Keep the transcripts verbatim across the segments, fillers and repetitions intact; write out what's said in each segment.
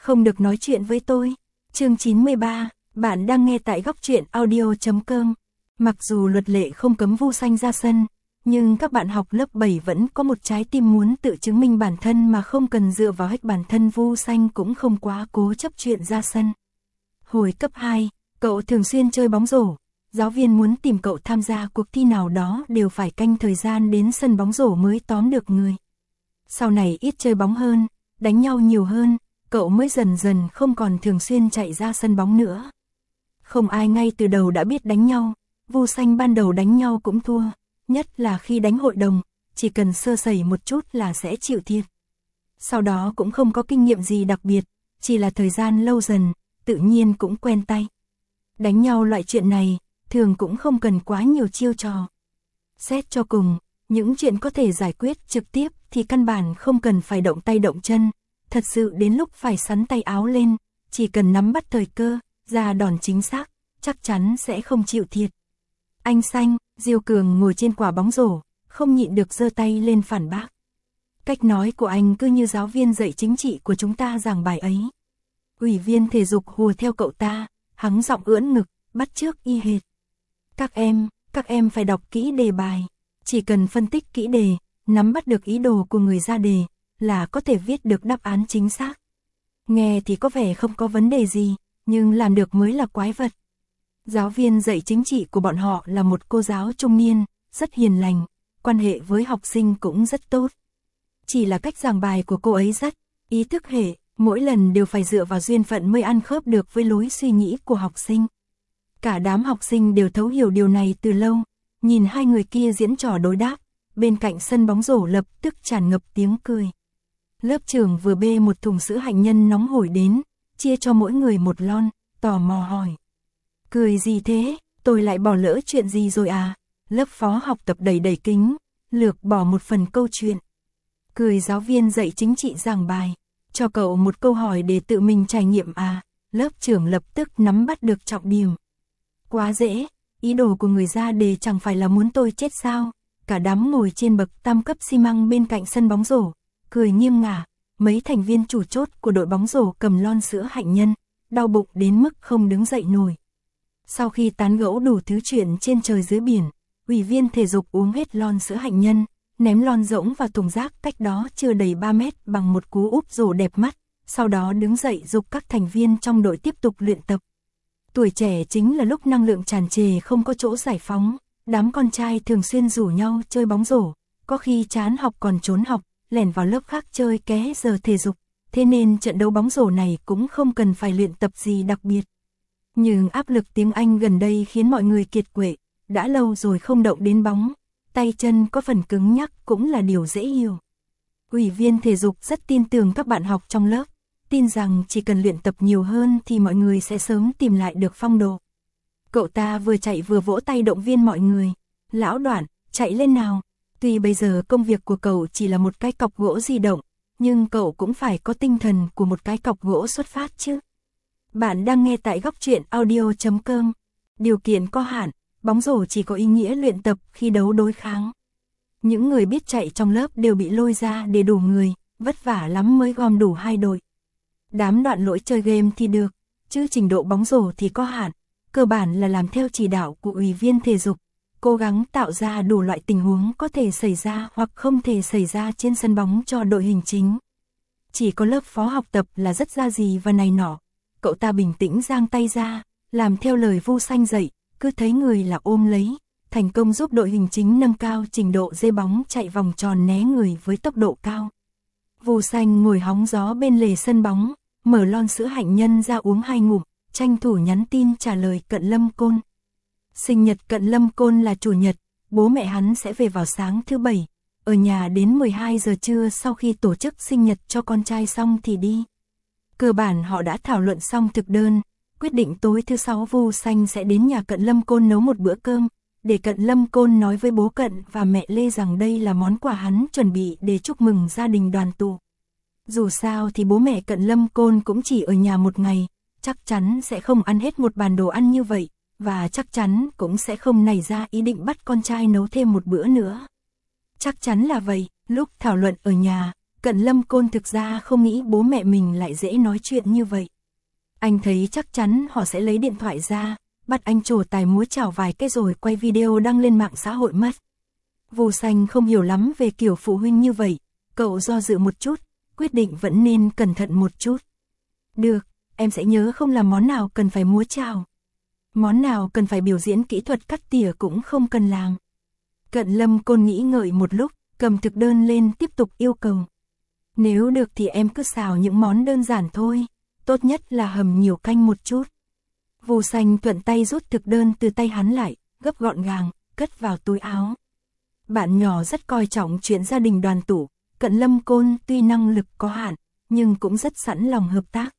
Không được nói chuyện với tôi. Chương chín mươi ba, bạn đang nghe tại góc truyện audio chấm com. Mặc dù luật lệ không cấm Vu Xanh ra sân, nhưng các bạn học lớp bảy vẫn có một trái tim muốn tự chứng minh bản thân mà không cần dựa vào hết bản thân. Vu Xanh cũng không quá cố chấp chuyện ra sân. Hồi cấp hai, cậu thường xuyên chơi bóng rổ. Giáo viên muốn tìm cậu tham gia cuộc thi nào đó đều phải canh thời gian đến sân bóng rổ mới tóm được người. Sau này ít chơi bóng hơn, đánh nhau nhiều hơn, cậu mới dần dần không còn thường xuyên chạy ra sân bóng nữa. Không ai ngay từ đầu đã biết đánh nhau, Vu Xanh ban đầu đánh nhau cũng thua, nhất là khi đánh hội đồng, chỉ cần sơ sẩy một chút là sẽ chịu thiệt. Sau đó cũng không có kinh nghiệm gì đặc biệt, chỉ là thời gian lâu dần, tự nhiên cũng quen tay. Đánh nhau loại chuyện này, thường cũng không cần quá nhiều chiêu trò. Xét cho cùng, những chuyện có thể giải quyết trực tiếp thì căn bản không cần phải động tay động chân, thật sự đến lúc phải xắn tay áo lên, chỉ cần nắm bắt thời cơ, ra đòn chính xác, chắc chắn sẽ không chịu thiệt. Anh Xanh, Diêu Cường ngồi trên quả bóng rổ, không nhịn được giơ tay lên phản bác. Cách nói của anh cứ như giáo viên dạy chính trị của chúng ta giảng bài ấy. Ủy viên thể dục hùa theo cậu ta, hắng giọng ưỡn ngực, bắt chước y hệt. Các em, các em phải đọc kỹ đề bài, chỉ cần phân tích kỹ đề, nắm bắt được ý đồ của người ra đề, là có thể viết được đáp án chính xác. Nghe thì có vẻ không có vấn đề gì, nhưng làm được mới là quái vật. Giáo viên dạy chính trị của bọn họ là một cô giáo trung niên, rất hiền lành, quan hệ với học sinh cũng rất tốt. Chỉ là cách giảng bài của cô ấy rất ý thức hệ, mỗi lần đều phải dựa vào duyên phận mới ăn khớp được với lối suy nghĩ của học sinh. Cả đám học sinh đều thấu hiểu điều này từ lâu, nhìn hai người kia diễn trò đối đáp, bên cạnh sân bóng rổ lập tức tràn ngập tiếng cười. Lớp trưởng vừa bê một thùng sữa hạnh nhân nóng hổi đến, chia cho mỗi người một lon, tò mò hỏi. Cười gì thế, tôi lại bỏ lỡ chuyện gì rồi à? Lớp phó học tập đầy đầy kính, lược bỏ một phần câu chuyện. Cười giáo viên dạy chính trị giảng bài, cho cậu một câu hỏi để tự mình trải nghiệm à? Lớp trưởng lập tức nắm bắt được trọng điểm. Quá dễ, ý đồ của người ra đề chẳng phải là muốn tôi chết sao? Cả đám ngồi trên bậc tam cấp xi măng bên cạnh sân bóng rổ, cười nghiêm ngả. Mấy thành viên chủ chốt của đội bóng rổ cầm lon sữa hạnh nhân, đau bụng đến mức không đứng dậy nổi. Sau khi tán gẫu đủ thứ chuyện trên trời dưới biển, ủy viên thể dục uống hết lon sữa hạnh nhân, ném lon rỗng vào thùng rác cách đó chưa đầy ba mét bằng một cú úp rổ đẹp mắt, sau đó đứng dậy giục các thành viên trong đội tiếp tục luyện tập. Tuổi trẻ chính là lúc năng lượng tràn trề không có chỗ giải phóng, đám con trai thường xuyên rủ nhau chơi bóng rổ, có khi chán học còn trốn học, lẻn vào lớp khác chơi ké giờ thể dục, thế nên trận đấu bóng rổ này cũng không cần phải luyện tập gì đặc biệt. Nhưng áp lực tiếng Anh gần đây khiến mọi người kiệt quệ, đã lâu rồi không động đến bóng, tay chân có phần cứng nhắc cũng là điều dễ hiểu. Ủy viên thể dục rất tin tưởng các bạn học trong lớp, tin rằng chỉ cần luyện tập nhiều hơn thì mọi người sẽ sớm tìm lại được phong độ. Cậu ta vừa chạy vừa vỗ tay động viên mọi người. Lão Đoạn, chạy lên nào. Tuy bây giờ công việc của cậu chỉ là một cái cọc gỗ di động, nhưng cậu cũng phải có tinh thần của một cái cọc gỗ xuất phát chứ. Bạn đang nghe tại góc truyện audio chấm com. Điều kiện có hạn, bóng rổ chỉ có ý nghĩa luyện tập khi đấu đối kháng. Những người biết chạy trong lớp đều bị lôi ra để đủ người, vất vả lắm mới gom đủ hai đội. Đám Đoạn lỗi chơi game thì được, chứ trình độ bóng rổ thì có hạn, cơ bản là làm theo chỉ đạo của ủy viên thể dục, cố gắng tạo ra đủ loại tình huống có thể xảy ra hoặc không thể xảy ra trên sân bóng cho đội hình chính. Chỉ có lớp phó học tập là rất ra gì và này nọ, cậu ta bình tĩnh giang tay ra, làm theo lời Vu Xanh dạy, cứ thấy người là ôm lấy, thành công giúp đội hình chính nâng cao trình độ dê bóng chạy vòng tròn né người với tốc độ cao. Vu Xanh ngồi hóng gió bên lề sân bóng, mở lon sữa hạnh nhân ra uống hai ngụm, tranh thủ nhắn tin trả lời Cận Lâm Côn. Sinh nhật Cận Lâm Côn là chủ nhật, bố mẹ hắn sẽ về vào sáng thứ bảy, ở nhà đến mười hai giờ trưa sau khi tổ chức sinh nhật cho con trai xong thì đi. Cơ bản họ đã thảo luận xong thực đơn, quyết định tối thứ sáu Vu Xanh sẽ đến nhà Cận Lâm Côn nấu một bữa cơm, để Cận Lâm Côn nói với bố Cận và mẹ Lê rằng đây là món quà hắn chuẩn bị để chúc mừng gia đình đoàn tụ. Dù sao thì bố mẹ Cận Lâm Côn cũng chỉ ở nhà một ngày, chắc chắn sẽ không ăn hết một bàn đồ ăn như vậy, và chắc chắn cũng sẽ không nảy ra ý định bắt con trai nấu thêm một bữa nữa. Chắc chắn là vậy, lúc thảo luận ở nhà, Cận Lâm Côn thực ra không nghĩ bố mẹ mình lại dễ nói chuyện như vậy. Anh thấy chắc chắn họ sẽ lấy điện thoại ra, bắt anh trổ tài múa chảo vài cái rồi quay video đăng lên mạng xã hội mất. Vô Xanh không hiểu lắm về kiểu phụ huynh như vậy, cậu do dự một chút, quyết định vẫn nên cẩn thận một chút. Được, em sẽ nhớ không làm món nào cần phải múa chảo. Món nào cần phải biểu diễn kỹ thuật cắt tỉa cũng không cần làm. Cận Lâm Côn nghĩ ngợi một lúc, cầm thực đơn lên tiếp tục yêu cầu. Nếu được thì em cứ xào những món đơn giản thôi, tốt nhất là hầm nhiều canh một chút. Vô Xanh thuận tay rút thực đơn từ tay hắn lại, gấp gọn gàng, cất vào túi áo. Bạn nhỏ rất coi trọng chuyện gia đình đoàn tụ, Cận Lâm Côn tuy năng lực có hạn, nhưng cũng rất sẵn lòng hợp tác.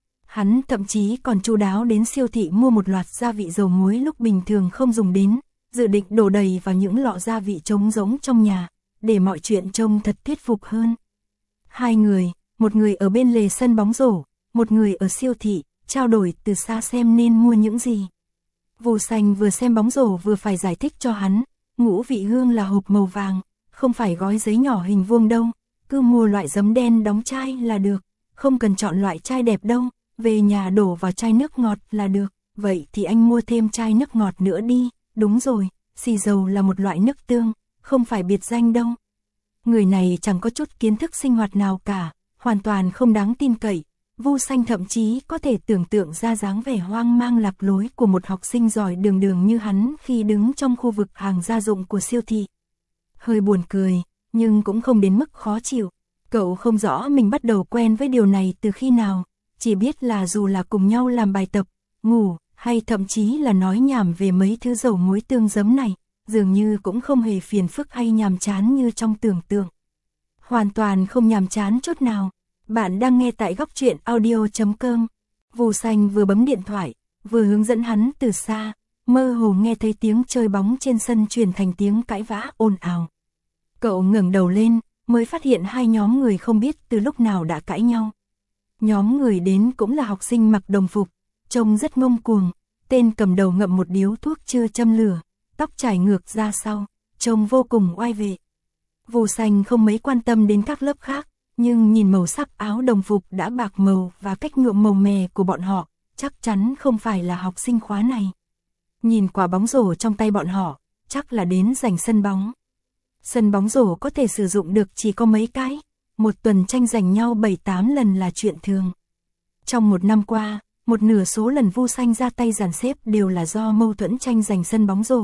Hắn thậm chí còn chu đáo đến siêu thị mua một loạt gia vị dầu muối lúc bình thường không dùng đến, dự định đổ đầy vào những lọ gia vị trống rỗng trong nhà, để mọi chuyện trông thật thuyết phục hơn. Hai người, một người ở bên lề sân bóng rổ, một người ở siêu thị, trao đổi từ xa xem nên mua những gì. Vô Xanh vừa xem bóng rổ vừa phải giải thích cho hắn, ngũ vị hương là hộp màu vàng, không phải gói giấy nhỏ hình vuông đâu, cứ mua loại giấm đen đóng chai là được, không cần chọn loại chai đẹp đâu, về nhà đổ vào chai nước ngọt là được, vậy thì anh mua thêm chai nước ngọt nữa đi, đúng rồi, xì dầu là một loại nước tương, không phải biệt danh đâu. Người này chẳng có chút kiến thức sinh hoạt nào cả, hoàn toàn không đáng tin cậy. Vô Xanh thậm chí có thể tưởng tượng ra dáng vẻ hoang mang lạc lối của một học sinh giỏi đường đường như hắn khi đứng trong khu vực hàng gia dụng của siêu thị. Hơi buồn cười, nhưng cũng không đến mức khó chịu. Cậu không rõ mình bắt đầu quen với điều này từ khi nào, chỉ biết là dù là cùng nhau làm bài tập, ngủ, hay thậm chí là nói nhảm về mấy thứ dầu muối tương giấm này, dường như cũng không hề phiền phức hay nhàm chán như trong tưởng tượng. Hoàn toàn không nhàm chán chút nào. Bạn đang nghe tại góc truyện audio chấm com. Vô Xanh vừa bấm điện thoại, vừa hướng dẫn hắn từ xa, mơ hồ nghe thấy tiếng chơi bóng trên sân chuyển thành tiếng cãi vã ồn ào. Cậu ngẩng đầu lên, mới phát hiện hai nhóm người không biết từ lúc nào đã cãi nhau. Nhóm người đến cũng là học sinh mặc đồng phục, trông rất ngông cuồng, tên cầm đầu ngậm một điếu thuốc chưa châm lửa, tóc trải ngược ra sau, trông vô cùng oai vệ. Vô Xanh không mấy quan tâm đến các lớp khác, nhưng nhìn màu sắc áo đồng phục đã bạc màu và cách nhuộm màu mè của bọn họ, chắc chắn không phải là học sinh khóa này. Nhìn quả bóng rổ trong tay bọn họ, chắc là đến giành sân bóng. Sân bóng rổ có thể sử dụng được chỉ có mấy cái, một tuần tranh giành nhau bảy tám lần là chuyện thường. Trong một năm qua, một nửa số lần Vô Xanh ra tay dàn xếp đều là do mâu thuẫn tranh giành sân bóng rổ.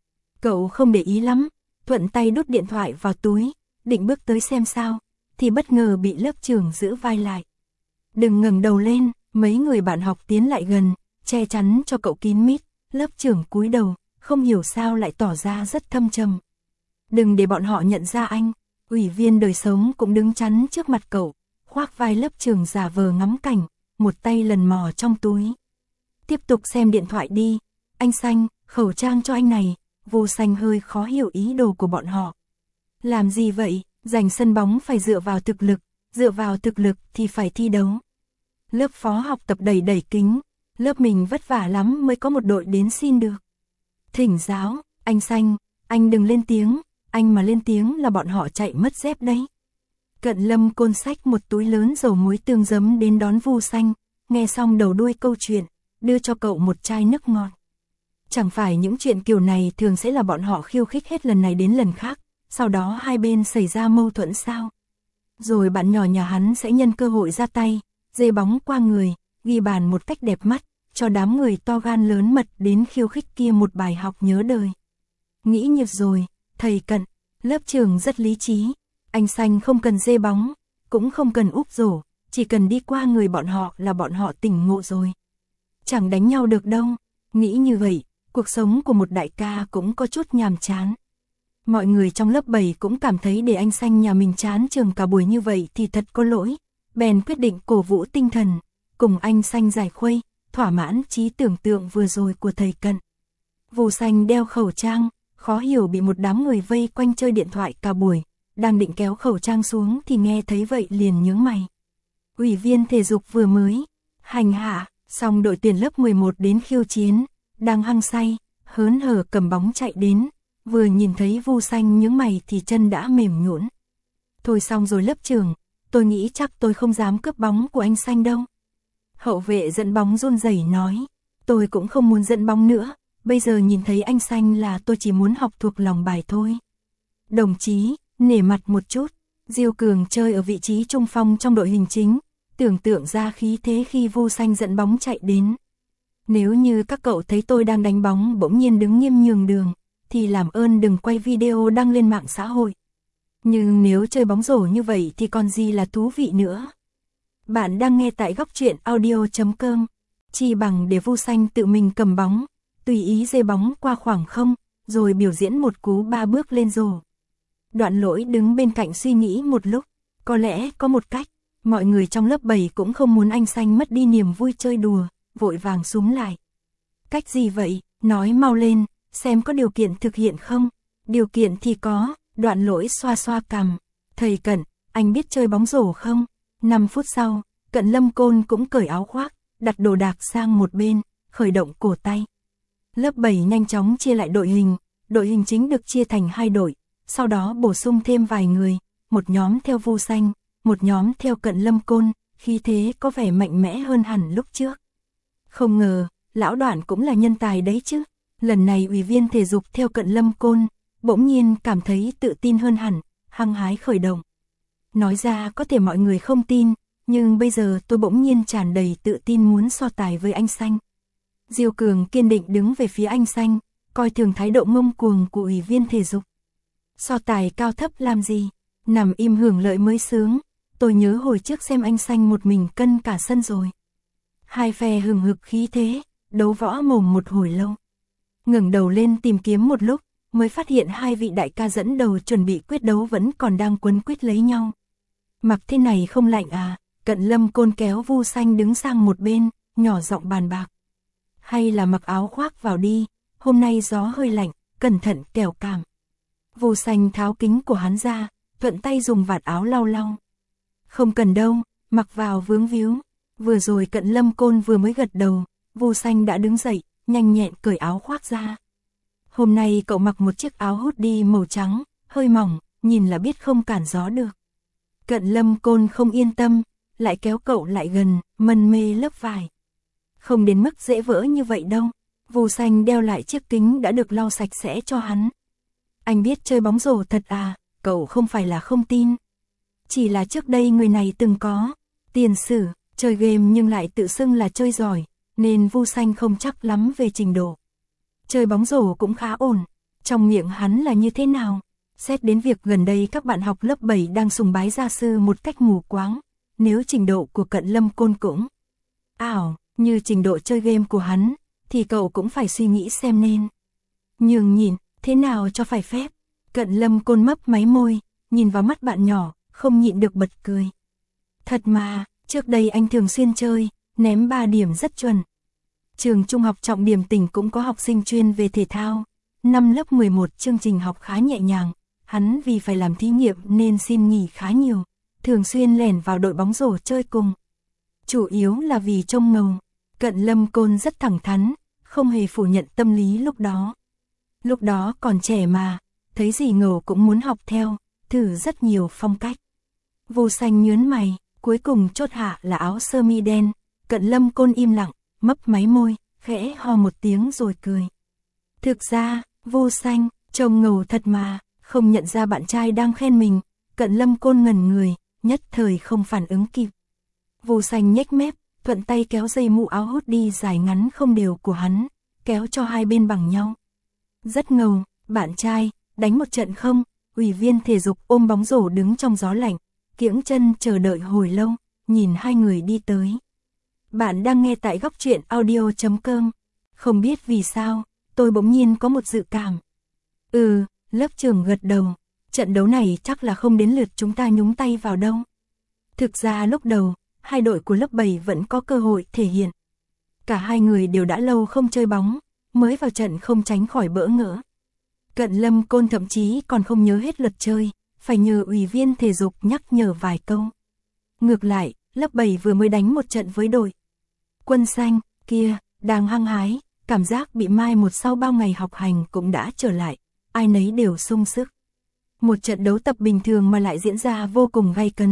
Cậu không để ý lắm, thuận tay đút điện thoại vào túi, định bước tới xem sao, thì bất ngờ bị lớp trưởng giữ vai lại. Đừng ngẩng đầu lên, mấy người bạn học tiến lại gần, che chắn cho cậu kín mít, lớp trưởng cúi đầu, không hiểu sao lại tỏ ra rất thâm trầm. Đừng để bọn họ nhận ra anh, ủy viên đời sống cũng đứng chắn trước mặt cậu, khoác vai lớp trưởng giả vờ ngắm cảnh, một tay lần mò trong túi. Tiếp tục xem điện thoại đi, anh Xanh, khẩu trang cho anh này. Vô Xanh hơi khó hiểu ý đồ của bọn họ. Làm gì vậy, giành sân bóng phải dựa vào thực lực, dựa vào thực lực thì phải thi đấu. Lớp phó học tập đẩy đẩy kính, lớp mình vất vả lắm mới có một đội đến xin được. Thỉnh giáo, anh Xanh, anh đừng lên tiếng, anh mà lên tiếng là bọn họ chạy mất dép đấy. Cận Lâm Côn xách một túi lớn dầu muối tương giấm đến đón Vô Xanh, nghe xong đầu đuôi câu chuyện, đưa cho cậu một chai nước ngọt. Chẳng phải những chuyện kiểu này thường sẽ là bọn họ khiêu khích hết lần này đến lần khác, sau đó hai bên xảy ra mâu thuẫn sao? Rồi bạn nhỏ nhà hắn sẽ nhân cơ hội ra tay, dê bóng qua người, ghi bàn một cách đẹp mắt, cho đám người to gan lớn mật đến khiêu khích kia một bài học nhớ đời. Nghĩ nhịp rồi, thầy Cận, lớp trưởng rất lý trí, anh Xanh không cần dê bóng, cũng không cần úp rổ, chỉ cần đi qua người bọn họ là bọn họ tỉnh ngộ rồi. Chẳng đánh nhau được đâu, nghĩ như vậy. Cuộc sống của một đại ca cũng có chút nhàm chán. Mọi người trong lớp bảy cũng cảm thấy để anh Xanh nhà mình chán trường cả buổi như vậy thì thật có lỗi. Bèn quyết định cổ vũ tinh thần, cùng anh Xanh giải khuây, thỏa mãn trí tưởng tượng vừa rồi của thầy Cận. Vô Xanh đeo khẩu trang, khó hiểu bị một đám người vây quanh chơi điện thoại cả buổi. Đang định kéo khẩu trang xuống thì nghe thấy vậy liền nhướng mày. Ủy viên thể dục vừa mới hành hạ, xong đội tuyển lớp mười một đến khiêu chiến. Đang hăng say, hớn hở cầm bóng chạy đến, vừa nhìn thấy Vô Xanh nhướng mày thì chân đã mềm nhũn. Thôi xong rồi lớp trưởng, tôi nghĩ chắc tôi không dám cướp bóng của anh Xanh đâu. Hậu vệ dẫn bóng run rẩy nói, tôi cũng không muốn dẫn bóng nữa, bây giờ nhìn thấy anh Xanh là tôi chỉ muốn học thuộc lòng bài thôi. Đồng chí, nể mặt một chút, Diêu Cường chơi ở vị trí trung phong trong đội hình chính, tưởng tượng ra khí thế khi Vu Xanh dẫn bóng chạy đến. Nếu như các cậu thấy tôi đang đánh bóng bỗng nhiên đứng nghiêm nhường đường, thì làm ơn đừng quay video đăng lên mạng xã hội. Nhưng nếu chơi bóng rổ như vậy thì còn gì là thú vị nữa. Bạn đang nghe tại góc truyện audio chấm com. Chi bằng để Vu Xanh tự mình cầm bóng, tùy ý dê bóng qua khoảng không, rồi biểu diễn một cú ba bước lên rổ. Đoạn Lỗi đứng bên cạnh suy nghĩ một lúc, có lẽ có một cách, mọi người trong lớp bảy cũng không muốn anh Xanh mất đi niềm vui chơi đùa, vội vàng súm lại. Cách gì vậy, nói mau lên, xem có điều kiện thực hiện không? Điều kiện thì có, Đoạn Lỗi xoa xoa cằm. Thầy Cận, anh biết chơi bóng rổ không? năm phút sau, Cận Lâm Côn cũng cởi áo khoác, đặt đồ đạc sang một bên, khởi động cổ tay. Lớp bảy nhanh chóng chia lại đội hình, đội hình chính được chia thành hai đội, sau đó bổ sung thêm vài người, một nhóm theo Vu Xanh, một nhóm theo Cận Lâm Côn, khi thế có vẻ mạnh mẽ hơn hẳn lúc trước. Không ngờ, lão Đoạn cũng là nhân tài đấy chứ. Lần này ủy viên thể dục theo Cận Lâm Côn, bỗng nhiên cảm thấy tự tin hơn hẳn, hăng hái khởi động. Nói ra có thể mọi người không tin, nhưng bây giờ tôi bỗng nhiên tràn đầy tự tin muốn so tài với anh Xanh. Diêu Cường kiên định đứng về phía anh Xanh, coi thường thái độ ngông cuồng của ủy viên thể dục. So tài cao thấp làm gì, nằm im hưởng lợi mới sướng, tôi nhớ hồi trước xem anh Xanh một mình cân cả sân rồi. Hai phe hừng hực khí thế, đấu võ mồm một hồi lâu. Ngẩng đầu lên tìm kiếm một lúc, mới phát hiện hai vị đại ca dẫn đầu chuẩn bị quyết đấu vẫn còn đang quấn quýt lấy nhau. Mặc thế này không lạnh à? Cận Lâm Côn kéo Vu Xanh đứng sang một bên, nhỏ giọng bàn bạc. Hay là mặc áo khoác vào đi, hôm nay gió hơi lạnh, cẩn thận kẻo cảm. Vu Xanh tháo kính của hắn ra, thuận tay dùng vạt áo lau lau. Không cần đâu, mặc vào vướng víu. Vừa rồi Cận Lâm Côn vừa mới gật đầu, Vu Xanh đã đứng dậy, nhanh nhẹn cởi áo khoác ra. Hôm nay cậu mặc một chiếc áo hoodie màu trắng, hơi mỏng, nhìn là biết không cản gió được. Cận Lâm Côn không yên tâm, lại kéo cậu lại gần, mân mê lớp vải. Không đến mức dễ vỡ như vậy đâu. Vu Xanh đeo lại chiếc kính đã được lau sạch sẽ cho hắn. Anh biết chơi bóng rổ thật à? Cậu không phải là không tin. Chỉ là trước đây người này từng có tiền sử chơi game nhưng lại tự xưng là chơi giỏi, nên Vu Xanh không chắc lắm về trình độ. Chơi bóng rổ cũng khá ổn. Trong miệng hắn là như thế nào? Xét đến việc gần đây các bạn học lớp bảy đang sùng bái gia sư một cách mù quáng, nếu trình độ của Cận Lâm Côn cũng ảo như trình độ chơi game của hắn, thì cậu cũng phải suy nghĩ xem nên nhường nhìn thế nào cho phải phép. Cận Lâm Côn mấp máy môi, nhìn vào mắt bạn nhỏ, không nhịn được bật cười. Thật mà, trước đây anh thường xuyên chơi, ném ba điểm rất chuẩn. Trường trung học trọng điểm tỉnh cũng có học sinh chuyên về thể thao. Năm lớp mười một chương trình học khá nhẹ nhàng, hắn vì phải làm thí nghiệm nên xin nghỉ khá nhiều, thường xuyên lẻn vào đội bóng rổ chơi cùng. Chủ yếu là vì trông ngầu. Cận Lâm Côn rất thẳng thắn, không hề phủ nhận tâm lý lúc đó. Lúc đó còn trẻ mà, thấy gì ngầu cũng muốn học theo, thử rất nhiều phong cách. Vu Xanh nhớn mày, cuối cùng chốt hạ là áo sơ mi đen. Cận Lâm Côn im lặng, mấp máy môi, khẽ ho một tiếng rồi cười. Thực ra, Vu Xanh, trông ngầu thật mà, không nhận ra bạn trai đang khen mình. Cận Lâm Côn ngẩn người, nhất thời không phản ứng kịp. Vu Xanh nhếch mép, thuận tay kéo dây mũ áo hoodie dài ngắn không đều của hắn, kéo cho hai bên bằng nhau. Rất ngầu, bạn trai, đánh một trận không? Ủy viên thể dục ôm bóng rổ đứng trong gió lạnh, kiễng chân chờ đợi hồi lâu, nhìn hai người đi tới. Bạn đang nghe tại góc truyện audio chấm com. Không biết vì sao, tôi bỗng nhiên có một dự cảm. Ừ, lớp trưởng gật đầu, trận đấu này chắc là không đến lượt chúng ta nhúng tay vào đâu. Thực ra lúc đầu, hai đội của lớp bảy vẫn có cơ hội thể hiện. Cả hai người đều đã lâu không chơi bóng, mới vào trận không tránh khỏi bỡ ngỡ. Cận Lâm Côn thậm chí còn không nhớ hết luật chơi, phải nhờ ủy viên thể dục nhắc nhở vài câu. Ngược lại, lớp bảy vừa mới đánh một trận với đội Quân Xanh kia, đang hăng hái, cảm giác bị mai một sau bao ngày học hành cũng đã trở lại, ai nấy đều sung sức. Một trận đấu tập bình thường mà lại diễn ra vô cùng gay cấn,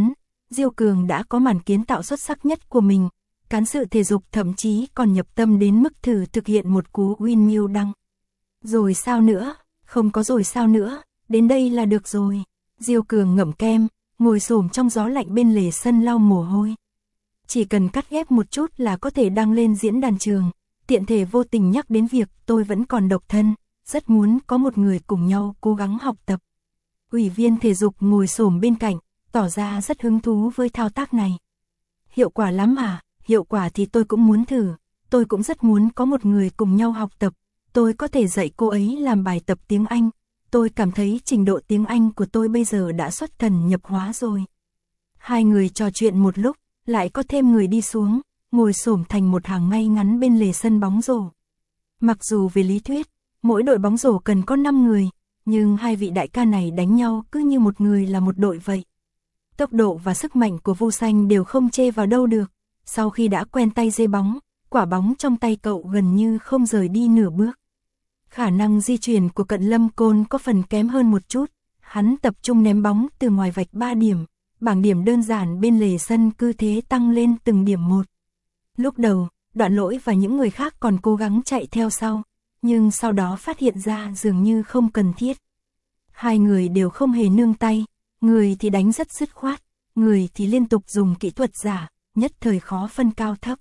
Diêu Cường đã có màn kiến tạo xuất sắc nhất của mình, cán sự thể dục thậm chí còn nhập tâm đến mức thử thực hiện một cú windmill đăng. Rồi sao nữa, không có rồi sao nữa, đến đây là được rồi. Diêu Cường ngậm kem, ngồi xổm trong gió lạnh bên lề sân lau mồ hôi. Chỉ cần cắt ghép một chút là có thể đăng lên diễn đàn trường, tiện thể vô tình nhắc đến việc tôi vẫn còn độc thân, rất muốn có một người cùng nhau cố gắng học tập. Ủy viên thể dục ngồi xổm bên cạnh, tỏ ra rất hứng thú với thao tác này. Hiệu quả lắm à, hiệu quả thì tôi cũng muốn thử, tôi cũng rất muốn có một người cùng nhau học tập, tôi có thể dạy cô ấy làm bài tập tiếng Anh, tôi cảm thấy trình độ tiếng Anh của tôi bây giờ đã xuất thần nhập hóa rồi. Hai người trò chuyện một lúc, lại có thêm người đi xuống, ngồi xổm thành một hàng ngay ngắn bên lề sân bóng rổ. Mặc dù về lý thuyết, mỗi đội bóng rổ cần có năm người, nhưng hai vị đại ca này đánh nhau cứ như một người là một đội vậy. Tốc độ và sức mạnh của Vu Xanh đều không chê vào đâu được, sau khi đã quen tay giê bóng, quả bóng trong tay cậu gần như không rời đi nửa bước. Khả năng di chuyển của Cận Lâm Côn có phần kém hơn một chút, hắn tập trung ném bóng từ ngoài vạch ba điểm, bảng điểm đơn giản bên lề sân cứ thế tăng lên từng điểm một. Lúc đầu, Đoạn Lỗi và những người khác còn cố gắng chạy theo sau, nhưng sau đó phát hiện ra dường như không cần thiết. Hai người đều không hề nương tay, người thì đánh rất dứt khoát, người thì liên tục dùng kỹ thuật giả, nhất thời khó phân cao thấp.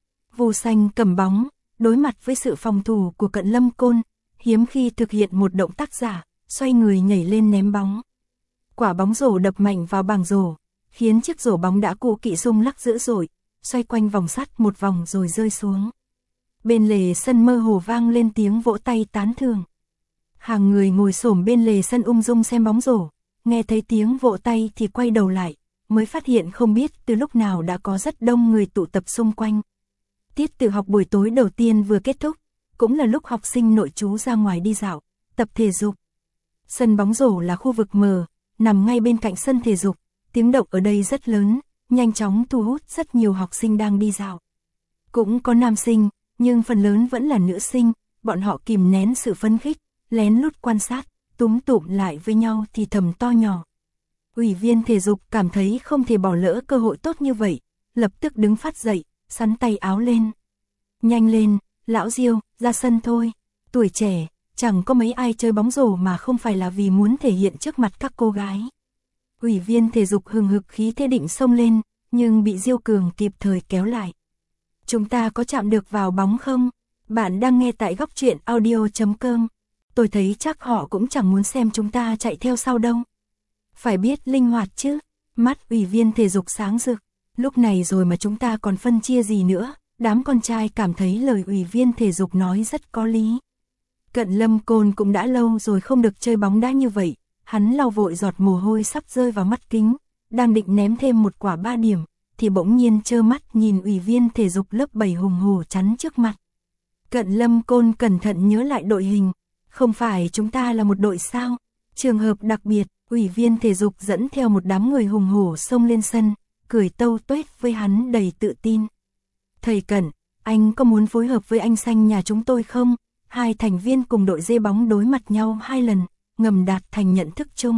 Vu Xanh cầm bóng, đối mặt với sự phòng thủ của Cận Lâm Côn, hiếm khi thực hiện một động tác giả, xoay người nhảy lên ném bóng. Quả bóng rổ đập mạnh vào bảng rổ, khiến chiếc rổ bóng đã cũ kỹ rung lắc dữ dội, xoay quanh vòng sắt một vòng rồi rơi xuống. Bên lề sân mơ hồ vang lên tiếng vỗ tay tán thưởng. Hàng người ngồi xổm bên lề sân ung dung xem bóng rổ, nghe thấy tiếng vỗ tay thì quay đầu lại, mới phát hiện không biết từ lúc nào đã có rất đông người tụ tập xung quanh. Tiết tự học buổi tối đầu tiên vừa kết thúc, cũng là lúc học sinh nội trú ra ngoài đi dạo, tập thể dục. Sân bóng rổ là khu vực mờ, nằm ngay bên cạnh sân thể dục, tiếng động ở đây rất lớn, nhanh chóng thu hút rất nhiều học sinh đang đi dạo. Cũng có nam sinh, nhưng phần lớn vẫn là nữ sinh, bọn họ kìm nén sự phấn khích, lén lút quan sát, túm tụm lại với nhau thì thầm to nhỏ. Ủy viên thể dục cảm thấy không thể bỏ lỡ cơ hội tốt như vậy, lập tức đứng phát dậy, sắn tay áo lên. Nhanh lên, lão Diêu, ra sân thôi. Tuổi trẻ, chẳng có mấy ai chơi bóng rổ mà không phải là vì muốn thể hiện trước mặt các cô gái. Ủy viên thể dục hừng hực khí thế định xông lên, nhưng bị Diêu Cường kịp thời kéo lại. Chúng ta có chạm được vào bóng không? Bạn đang nghe tại góc truyện audio chấm com. Tôi thấy chắc họ cũng chẳng muốn xem chúng ta chạy theo sau đâu. Phải biết linh hoạt chứ. Mắt ủy viên thể dục sáng rực. Lúc này rồi mà chúng ta còn phân chia gì nữa. Đám con trai cảm thấy lời ủy viên thể dục nói rất có lý. Cận Lâm Côn cũng đã lâu rồi không được chơi bóng đá như vậy. Hắn lau vội giọt mồ hôi sắp rơi vào mắt kính, đang định ném thêm một quả ba điểm, thì bỗng nhiên trơ mắt nhìn ủy viên thể dục lớp bảy hùng hổ chắn trước mặt. Cận Lâm Côn cẩn thận nhớ lại đội hình, không phải chúng ta là một đội sao? Trường hợp đặc biệt, ủy viên thể dục dẫn theo một đám người hùng hổ xông lên sân, cười tâu tuét với hắn đầy tự tin. Thầy Cận, anh có muốn phối hợp với anh Xanh nhà chúng tôi không? Hai thành viên cùng đội dê bóng đối mặt nhau hai lần, ngầm đạt thành nhận thức chung.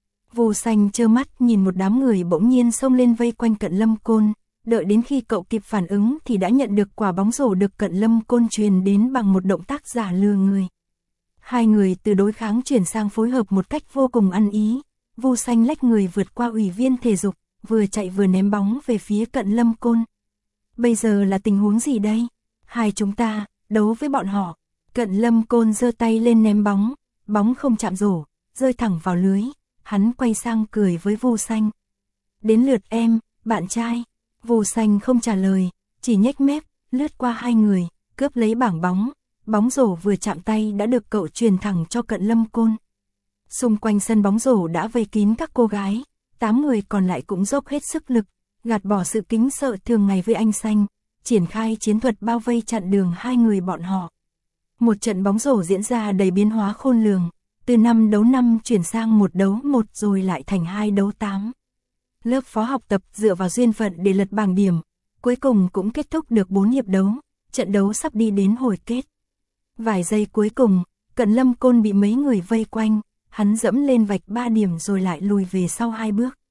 Vu Xanh trơ mắt nhìn một đám người bỗng nhiên xông lên vây quanh Cận Lâm Côn, đợi đến khi cậu kịp phản ứng thì đã nhận được quả bóng rổ được Cận Lâm Côn truyền đến bằng một động tác giả lừa người. Hai người từ đối kháng chuyển sang phối hợp một cách vô cùng ăn ý. Vu Xanh lách người vượt qua ủy viên thể dục, vừa chạy vừa ném bóng về phía Cận Lâm Côn. Bây giờ là tình huống gì đây? Hai chúng ta đấu với bọn họ. Cận Lâm Côn giơ tay lên ném bóng, bóng không chạm rổ, rơi thẳng vào lưới. Hắn quay sang cười với Vu Xanh. Đến lượt em, bạn trai. Vu Xanh không trả lời, chỉ nhếch mép, lướt qua hai người, cướp lấy bảng bóng. Bóng rổ vừa chạm tay đã được cậu truyền thẳng cho Cận Lâm Côn. Xung quanh sân bóng rổ đã vây kín các cô gái, tám người còn lại cũng dốc hết sức lực, gạt bỏ sự kính sợ thường ngày với anh Xanh, triển khai chiến thuật bao vây chặn đường hai người bọn họ. Một trận bóng rổ diễn ra đầy biến hóa khôn lường, từ năm đấu năm chuyển sang một đấu một rồi lại thành hai đấu tám. Lớp phó học tập dựa vào duyên phận để lật bảng điểm, cuối cùng cũng kết thúc được bốn hiệp đấu, trận đấu sắp đi đến hồi kết. Vài giây cuối cùng, Cận Lâm Côn bị mấy người vây quanh, hắn dẫm lên vạch ba điểm rồi lại lùi về sau hai bước.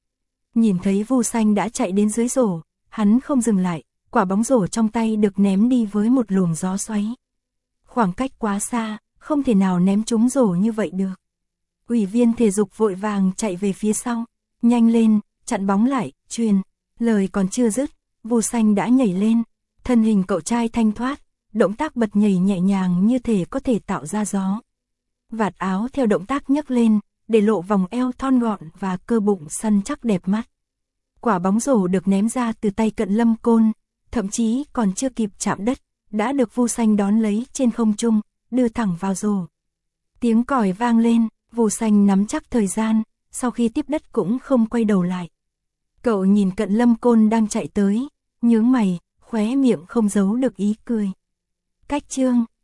Nhìn thấy Vu Xanh đã chạy đến dưới rổ, hắn không dừng lại, quả bóng rổ trong tay được ném đi với một luồng gió xoáy. Khoảng cách quá xa, không thể nào ném trúng rổ như vậy được. Ủy viên thể dục vội vàng chạy về phía sau, nhanh lên, chặn bóng lại, truyền, lời còn chưa dứt, Vu Xanh đã nhảy lên, thân hình cậu trai thanh thoát, động tác bật nhảy nhẹ nhàng như thể có thể tạo ra gió. Vạt áo theo động tác nhấc lên, để lộ vòng eo thon gọn và cơ bụng săn chắc đẹp mắt. Quả bóng rổ được ném ra từ tay Cận Lâm Côn, thậm chí còn chưa kịp chạm đất, đã được Vu Xanh đón lấy trên không trung, đưa thẳng vào rổ. Tiếng còi vang lên, Vu Xanh nắm chắc thời gian, sau khi tiếp đất cũng không quay đầu lại. Cậu nhìn Cận Lâm Côn đang chạy tới, nhướng mày, khóe miệng không giấu được ý cười. Cách chương